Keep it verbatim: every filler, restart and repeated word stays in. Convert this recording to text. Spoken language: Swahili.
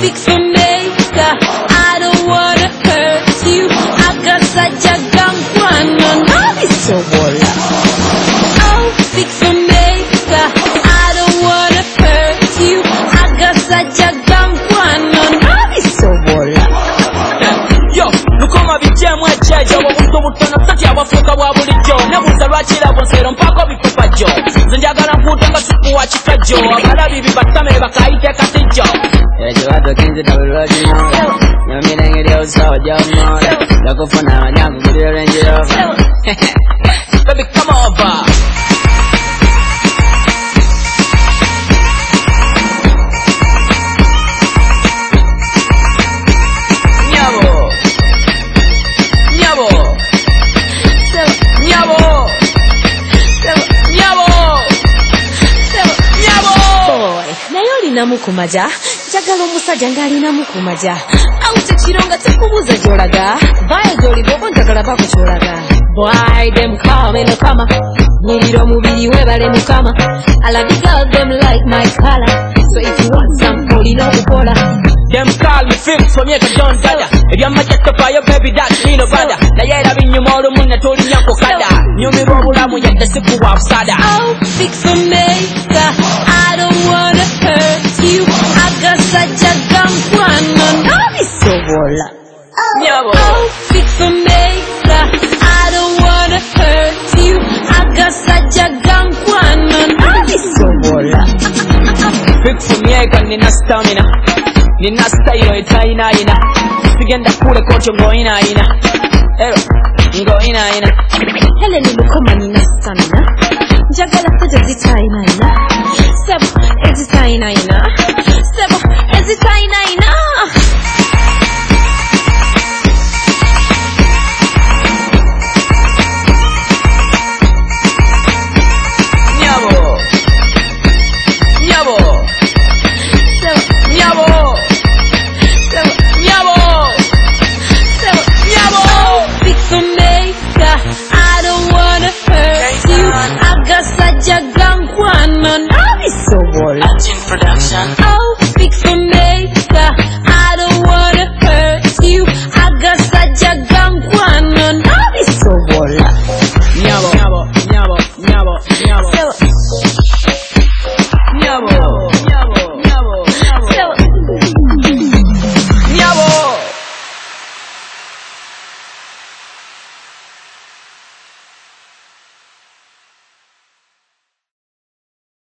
fix a maker. I don't wanna hurt you. I got such a gun one. No, no, it's so bola. Oh, fix a maker. I don't wanna hurt you. I got such a gun one. No, no, it's so bola. Yo, lukoma bijemu echejo obuntu butono tati abafuka bwa bulijjo nebuuza lwaki labonsero mpako bikupa jo nze njagala nkuute nga sikuwa kikajo abalabi bibatame bakayite katijjo ekibazo kinzita buli lwakino nyomirenge ly'obusawo gy'omola nakufuna abanyangu gulira lwenjirova baby come over. Alinamu kumaja njagala omusajja ng'alinamu kumaja awuze kironga tekubuuza gy'olaga vayo gy'oli bobo njagala bakukyolaga boy them call me no kama muliro mubiri webale mukama I love the girls them like my color so if you want some olina okukola them call me fix for me ka John Dada ebyamajjatto payo baby that me no brother naye era binyuma olumu ne tolinnyako kada nyumirwa obulamu yadde sikuwa busada. Oh fix for maker I don't wanna hurt you I got such a gun one no no it's so bola. Oh fix for maker I don't wanna hurt you I got such a gun one no no it's so bola. Fix for maker nina stamina nina style etaina ina sigenda kule kocho ngoina ina ero ngoina ina hele nilukoma nina stamina njagala saja zitaina ina sebo ezitaina ina sebo ezitaina ina nyabo nyabo sebo nyabo sebo nyabo sebo nyabo fix a maker I don't wanna hurt you I got such a gun one no no it's so bola. Production. Oh fix a maker I don't wanna hurt you I got such a